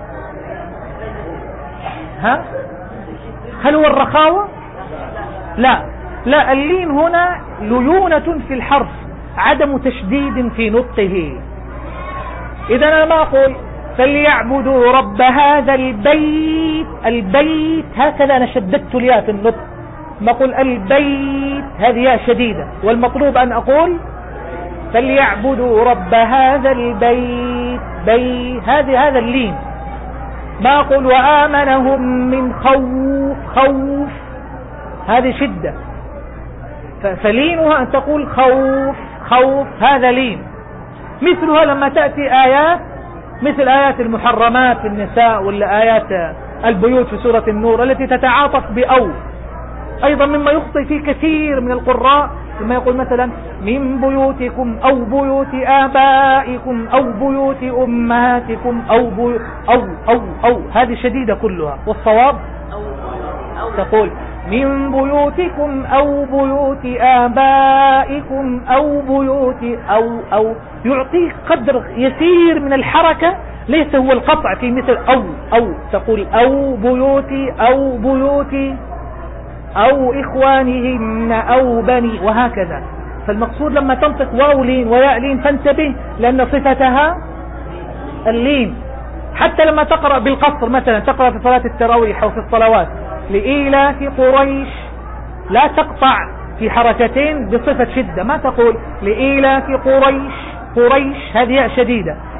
ها هل هو الرخاوة؟ لا لا، اللين هنا ليونة في الحرف، عدم تشديد في نطقه. إذا أنا ما أقول فليعبدوا رب هذا البيت، البيت هكذا أنا شددت الياء في النطق. ما أقول البيت هذه ياء شديدة، والمطلوب أن أقول فليعبدوا رب هذا البيت، بي هذه هذا اللين. ما أقول وآمنهم من خوف، خوف هذه شدة. فلينها أن تقول خوف، خوف هذا لين. مثلها لما تأتي آيات مثل آيات المحرمات في النساء ولا آيات البيوت في سورة النور التي تتعاطف بأو، أيضا مما يخطئ فيه كثير من القراء لما يقول مثلا من بيوتكم أو بيوت آبائكم أو بيوت أمهاتكم أو بيوت أو أو أو هذه شديدة كلها. والصواب تقول من بيوتكم أو بيوت آبائكم أو بيوت أو أو يعطيك قدر يسير من الحركة، ليس هو القطع في مثل أو أو تقول أو بيوتي أو بيوتي أو إخوانهن أو بني وهكذا. فالمقصود لما تنطق واو لين وياء لين فانتبه لأن صفتها اللين. حتى لما تقرأ بالقصر مثلا تقرأ في صلاة التراويح أو في الصلوات لإيلاف قريش لا تقطع في حركتين بصفة شدة، ما تقول لإيلاف قريش، قريش هذه ياء شديدة،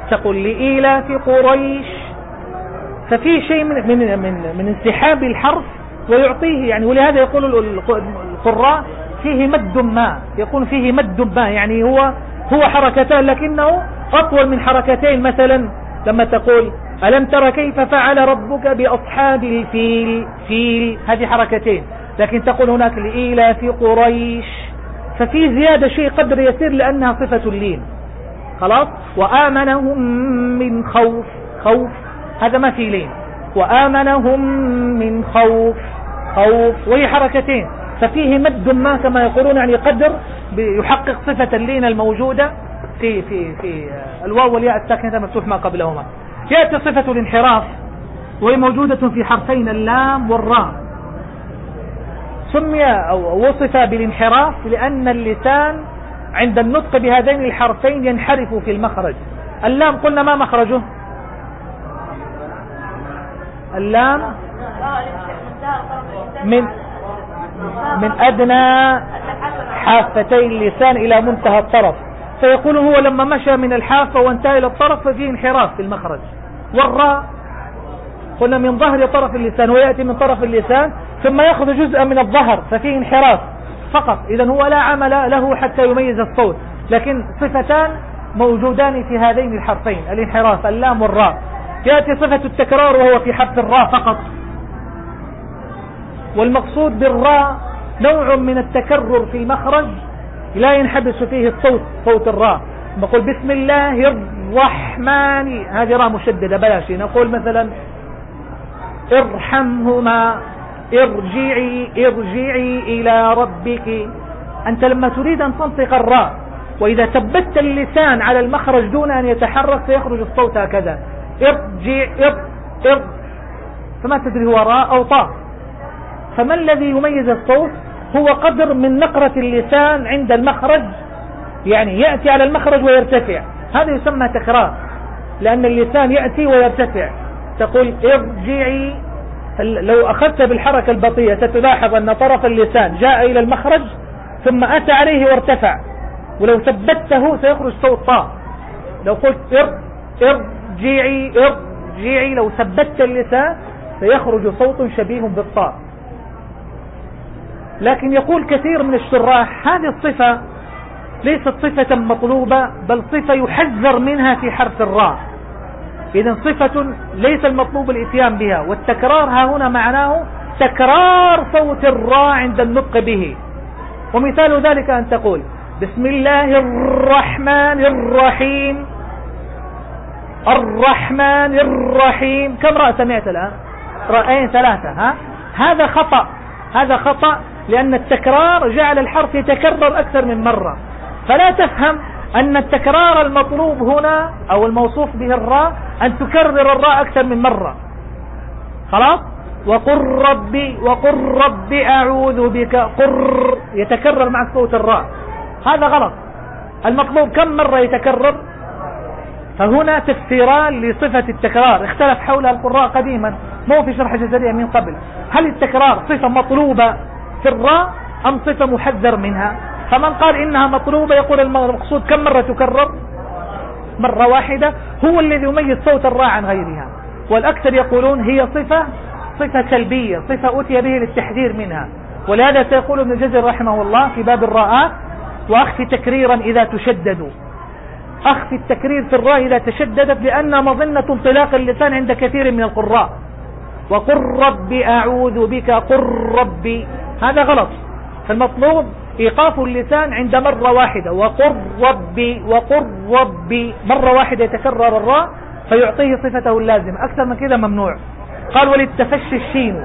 تقول لإيلاف قريش، ففي شيء من من من, من انسحاب الحرف ويعطيه يعني. ولهذا يقول القراء فيه مد ما، يكون فيه مد ما يعني هو هو حركتان لكنه أطول من حركتين. مثلا لما تقول ألم تر كيف فعل ربك بأصحاب الفيل، فيل هذه حركتين، لكن تقول هناك لإيلاف قريش ففي زيادة شيء قدر يسير لأنها صفة اللين. خلاص. وآمنهم من خوف، خوف هذا ما في لين. وآمنهم من خوف، خوف وهي حركتين، ففيه مد ما كما يقولون يعني قدر يحقق صفة اللين الموجودة في في في الواو والياء الساكنة مفتوح ما قبلهما. يأتي صفة الانحراف وهي موجودة في حرفين اللام والراء. سمي أو وصف بالانحراف لأن اللسان عند النطق بهذين الحرفين ينحرف في المخرج. اللام قلنا ما مخرجه؟ اللام من من أدنى حافتي اللسان إلى منتهى الطرف، فيقول هو لما مشى من الحافة وانتهى إلى الطرف ففيه انحراف في المخرج. والراء قلنا من ظهر طرف اللسان ويأتي من طرف اللسان ثم يأخذ جزءا من الظهر ففيه انحراف فقط. إذا هو لا عمل له حتى يميز الصوت، لكن صفتان موجودان في هذين الحرفين الانحراف اللام والراء. يأتي صفة التكرار وهو في حرف الراء فقط، والمقصود بالراء نوع من التكرر في المخرج لا ينحبس فيه الصوت، صوت الراء. نقول بسم الله الرحمن، هذه راء مشددة بلاش. نقول مثلا ارحمهما، ارجعي ارجعي إلى ربك. أنت لما تريد أن تنطق الراء وإذا ثبت اللسان على المخرج دون أن يتحرك سيخرج الصوت هكذا، ارجع ار ار، فما تدري هو راء أو طاء. فما الذي يميز الصوت؟ هو قدر من نقرة اللسان عند المخرج، يعني يأتي على المخرج ويرتفع، هذا يسمى تكرار لأن اللسان يأتي ويرتفع. تقول ارجعي، لو أخذت بالحركة البطيئة ستلاحظ أن طرف اللسان جاء إلى المخرج ثم أتى عليه وارتفع، ولو ثبته سيخرج صوت طاء. لو قلت ار ارجعي ارجعي لو ثبت اللسان سيخرج صوت شبيه بالطاء. لكن يقول كثير من الشراح هذه الصفة ليست صفة مطلوبة بل صفة يحذر منها في حرف الراء. إذن صفة ليس المطلوب الاتيان بها، والتكرار ها هنا معناه تكرار صوت الراء عند النطق به. ومثال ذلك أن تقول بسم الله الرحمن الرحيم، الرحمن الرحيم، كم راء سمعت الآن؟ رأين ثلاثة. ها؟ هذا خطأ، هذا خطأ لأن التكرار جعل الحرف يتكرر أكثر من مرة، فلا تفهم أن التكرار المطلوب هنا أو الموصوف به الراء أن تكرر الراء أكثر من مرة. خلاص. وقل ربي وقل ربي أعوذ بك، قر يتكرر مع صوت الراء، هذا غلط. المطلوب كم مرة يتكرر؟ فهنا تفسيران لصفة التكرار اختلف حولها القراء قديما، مو في شرح جزرية من قبل. هل التكرار صفة مطلوبة في الراء أم صفة محذر منها؟ فمن قال إنها مطلوبة يقول المقصود كم مرة تكرر؟ مرة واحدة، هو الذي يميز صوت الراء عن غيرها. والأكثر يقولون هي صفة صفة سلبية، صفة أتي به للتحذير منها. ولهذا سيقول ابن جزر رحمه الله في باب الراءات وأخفي تكريرا إذا تشددوا، أخفي التكرير في الراء إذا تشددت لأنها مظنة انطلاق اللسان عند كثير من القراء. وقل ربي أعوذ بك، قل ربي، هذا غلط. فالمطلوب إيقاف اللسان عند مرة واحدة، وقل ربي وقل ربي، مرة واحدة يتكرر الراء فيعطيه صفته اللازمة، أكثر من كذا ممنوع. قال وللتفشي الشين.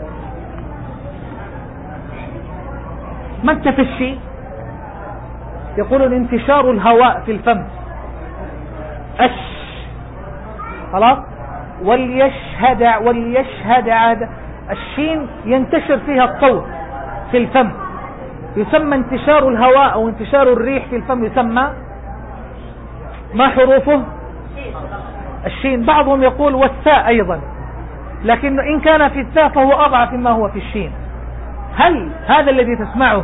ما التفشي؟ يقولون انتشار الهواء في الفم، أش، خلاص. وليشهد وليشهد عاد، الشين ينتشر فيها الصوت في الفم، يسمى انتشار الهواء أو انتشار الريح في الفم، يسمى ما حروفه؟ الشين. بعضهم يقول والثاء أيضا، لكن إن كان في الثاء فهو أضعف مما هو في الشين. هل هذا الذي تسمعه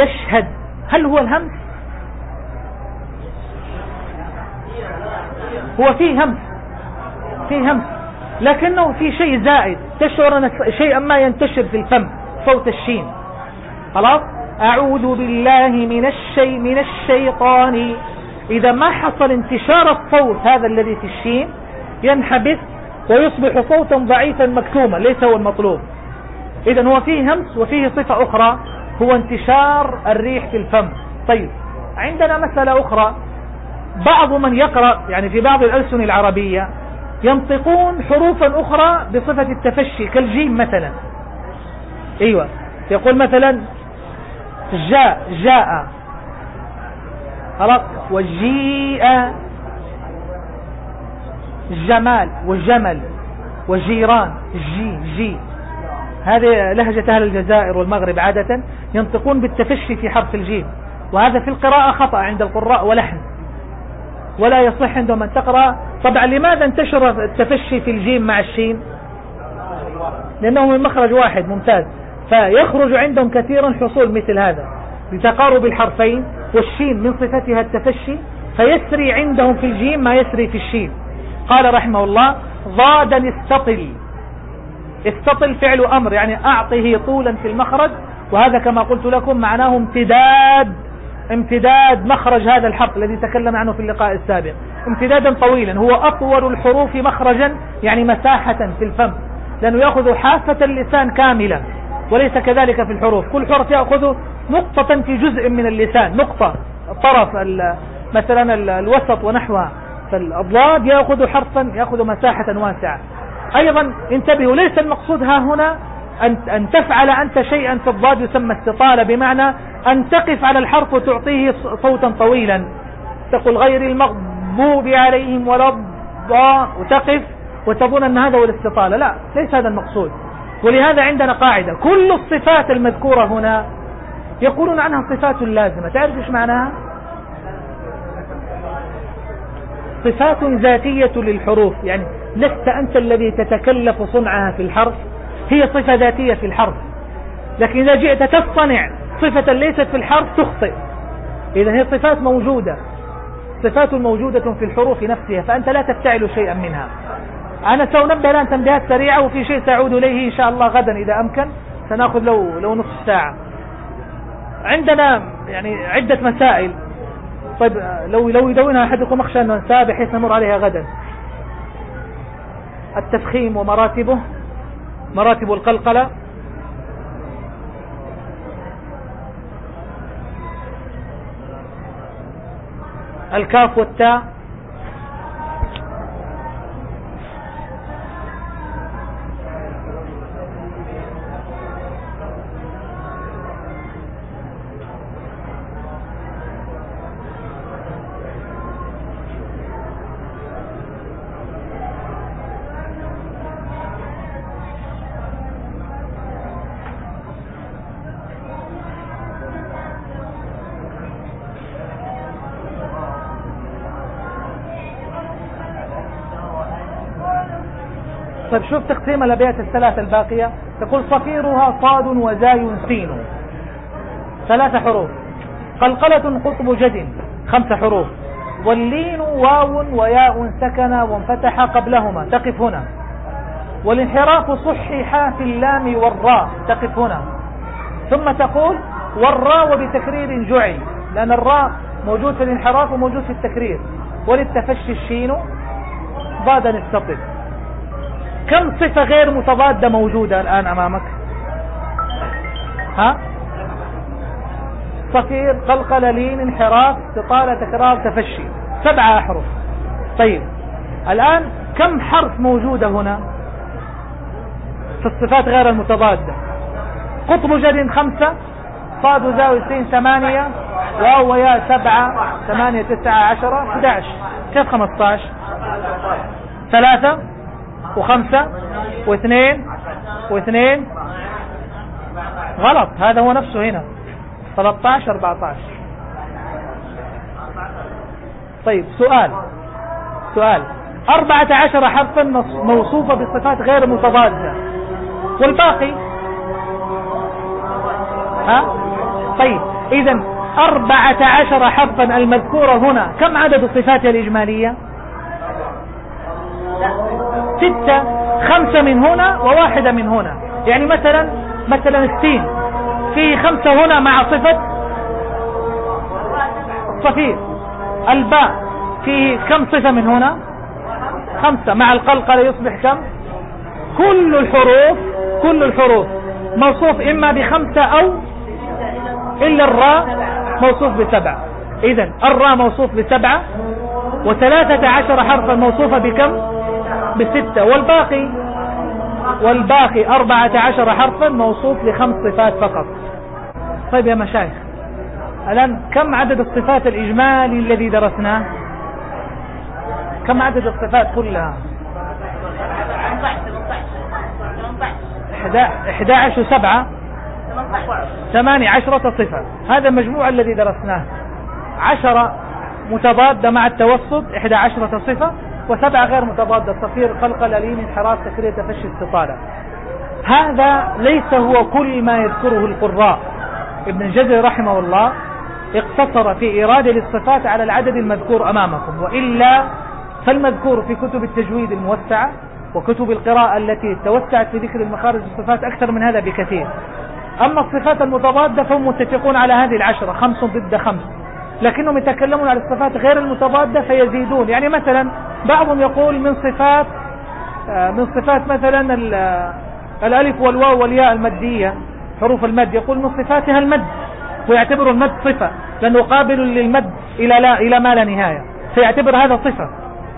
وليشهد هل هو الهمس؟ هو فيه همس، فيه همس، لكنه في شيء زائد، تشعر أن شيئا ما ينتشر في الفم، صوت الشين. خلاص، أعوذ بالله من الشيء من الشيطان. إذا ما حصل انتشار الصوت هذا الذي في الشين ينحبس ويصبح صوتا ضعيفا مكتوما، ليس هو المطلوب. إذن هو فيه همس وفيه صفة أخرى، هو انتشار الريح في الفم. طيب، عندنا مسألة أخرى، بعض من يقرأ يعني في بعض الألسن العربية ينطقون حروفا أخرى بصفة التفشي كالجيم مثلا. أيوة، يقول مثلا جاء جاء، خلاص، وجيء، جمال وجمل وجيران، جي جي. هذه لهجة أهل الجزائر والمغرب عادة ينطقون بالتفشي في حرف الجيم، وهذا في القراءة خطأ عند القراء ولحن، ولا يصح عندهم أن تقرأ. طبعا لماذا انتشر التفشي في الجيم مع الشين؟ لأنه من مخرج واحد ممتاز، فيخرج عندهم كثيرا حصول مثل هذا لتقارب الحرفين، والشين من صفتها التفشي، فيسري عندهم في الجيم ما يسري في الشين. قال رحمه الله: ضادا استطل. استطل فعل أمر، يعني أعطه طولا في المخرج، وهذا كما قلت لكم معناه امتداد امتداد مخرج هذا الحرف الذي تكلم عنه في اللقاء السابق، امتدادا طويلا. هو أطول الحروف مخرجا، يعني مساحة في الفم، لأنه يأخذ حافة اللسان كاملة، وليس كذلك في الحروف. كل حرف يأخذ نقطة في جزء من اللسان، نقطة طرف مثلا الوسط ونحوها، فالضاد يأخذ حرفا يأخذ مساحة واسعة. أيضا انتبهوا، ليس المقصود ها هنا أن, أن تفعل أنت شيئا في الضاد يسمى استطالة، بمعنى أن تقف على الحرف وتعطيه صوتا طويلا، تقول غير المغضوب عليهم ولا الضاء، وتقف وتظن أن هذا هو الاستطالة. لا، ليس هذا المقصود. ولهذا عندنا قاعدة: كل الصفات المذكورة هنا يقولون عنها صفات لازمة. تعرف ايش معناها؟ صفات ذاتية للحروف، يعني لست أنت الذي تتكلف صنعها في الحرف، هي صفة ذاتية في الحرف. لكن إذا جئت تصنع صفة ليست في الحرف تخطئ. إذن هي صفات موجودة، صفات موجودة في الحروف نفسها، فأنت لا تفتعل شيئا منها. أنا سأنبه الآن تنبيهات سريعة، وفي شيء سأعود إليه إن شاء الله غدا إذا أمكن، سنأخذ لو, لو نصف ساعة. عندنا يعني عدة مسائل، طيب لو لو يدونها أحدكم أخشى أن ننساها بحيث نمر عليها غدا. التفخيم ومراتبه، مراتب القلقلة، الكاف والتاء، طيب شوف تقسيم الأبيات الثلاثة الباقية. تقول صفيرها صاد وزاي سين، ثلاث حروف. قلقلة قطب جد، خمس حروف. واللين واو وياء سكن وانفتح قبلهما، تقف هنا. والانحراف صحح في اللام والراء، تقف هنا. ثم تقول والراء وبتكرير جعل، لأن الراء موجود في الانحراف وموجود في التكرير. وللتفشي الشين ضادا استطل. كم صفة غير متضادة موجودة الآن أمامك؟ ها؟ صفير، قلقلة، لين، انحراف، استطالة، تكرار، تفشي، سبعة أحرف. طيب الآن كم حرف موجودة هنا في الصفات غير المتضادة؟ قطب جد خمسة، صاد وزاوي سين ثمانية، واو وياء سبعة، ثمانية تسعة عشرة، احد عشر. كيف خمسة عشر؟ ثلاثة وخمسة واثنين واثنين، غلط، هذا هو نفسه هنا ثلاثة عشر أربعة عشر. طيب سؤال سؤال أربعة عشر حرفا موصوفة بصفات غير متضادة، والباقي ها؟ طيب إذن أربعة عشر حرفا المذكورة هنا كم عدد صفاتها الإجمالية؟ ستة، خمسة من هنا وواحدة من هنا. يعني مثلا مثلا السين فيه خمسة هنا مع صفة الصفير. الباء فيه كم صفة من هنا؟ خمسة، مع القلقلة يصبح كم؟ كل الحروف كل الحروف موصوف إما بخمسة أو إلا الراء موصوف بسبعة. إذن الراء موصوف بسبعة، وثلاثة عشر حرفا موصوفة بكم؟ بستة، والباقي والباقي أربعة عشر حرفا موصوف لخمس صفات فقط. طيب يا مشايخ، الآن كم عدد الصفات الإجمالي الذي درسناه؟ كم عدد الصفات كلها؟ إحدى عشر سبعة ثمانية عشرة صفة. هذا مجموع الذي درسناه. عشرة متضادة مع التوسط إحدى عشرة صفة، وسبعة غير متضادة: صفير، قلقلة، لين، انحراف، تكرير، تفشي، استطالة. هذا ليس هو كل ما يذكره القراء. ابن الجزري رحمه الله اقتصر في إيراده للصفات على العدد المذكور أمامكم، وإلا فالمذكور في كتب التجويد الموسعة وكتب القراءة التي توسعت في ذكر المخارج الصفات أكثر من هذا بكثير. أما الصفات المتضادة فهم متفقون على هذه العشرة، خمس ضد خمس، لكنهم يتكلمون على الصفات غير المتضادة فيزيدون. يعني مثلا بعضهم يقول من صفات من صفات مثلا الألف والواو والياء المادية، حروف المد، يقول من صفاتها المد، ويعتبر المد صفة لأنه قابل للمد إلى لا إلى ما لا نهاية، فيعتبر هذا صفة.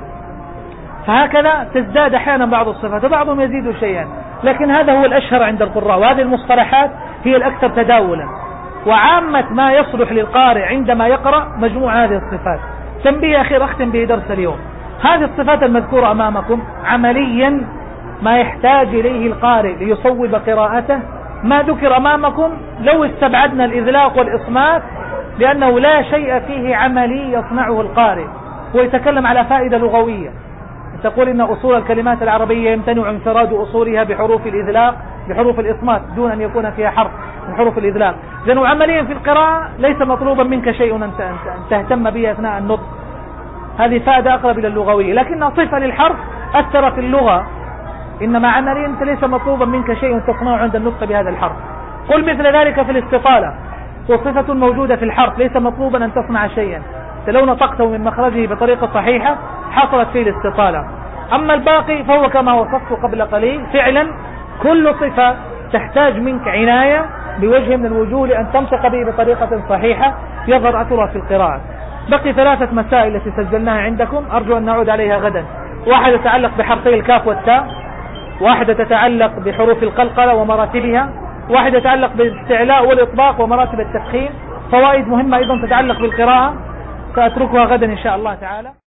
فهكذا تزداد أحيانا بعض الصفات وبعضهم يزيد شيئا، لكن هذا هو الأشهر عند القراء، وهذه المصطلحات هي الأكثر تداولا. وعامة ما يصلح للقارئ عندما يقرأ مجموع هذه الصفات. تنبيه أخير أختم به درس اليوم: هذه الصفات المذكورة أمامكم عمليا ما يحتاج إليه القارئ ليصوب قراءته ما ذكر أمامكم لو استبعدنا الإذلاق والإصمات، لأنه لا شيء فيه عملي يصنعه القارئ. ويتكلم على فائدة لغوية، تقول إن أصول الكلمات العربية يمتنع انفراد أصولها بحروف الإذلاق بحروف الإصمات دون أن يكون فيها حرف من حروف الإذلاق، لأنه عمليا في القراءة ليس مطلوبا منك شيء أن تهتم به أثناء النطق. هذه فائدة أقرب إلى اللغوية، لكنها صفة للحرف أثر في اللغة. إنما عمليا أنت ليس مطلوبا منك شيء تصنعه عند النطق بهذا الحرف. قل مثل ذلك في الاستطالة، وصفة موجودة في الحرف ليس مطلوبا أن تصنع شيئا، لو نطقته من مخرجه بطريقة صحيحة حصلت فيه الاستطالة. أما الباقي فهو كما وصفت قبل قليل. فعلا كل صفة تحتاج منك عناية بوجه من الوجوه لأن تنطق به بطريقة صحيحة يظهر أثرها في القراءة. بقي ثلاثة مسائل التي سجلناها عندكم، أرجو أن نعود عليها غدا. واحدة تتعلق بحرفي الكاف والتاء، واحدة تتعلق بحروف القلقلة ومراتبها، واحدة تتعلق بالاستعلاء والإطباق ومراتب التفخيم. فوائد مهمة أيضا تتعلق بالقراءة سأتركها غدا إن شاء الله تعالى.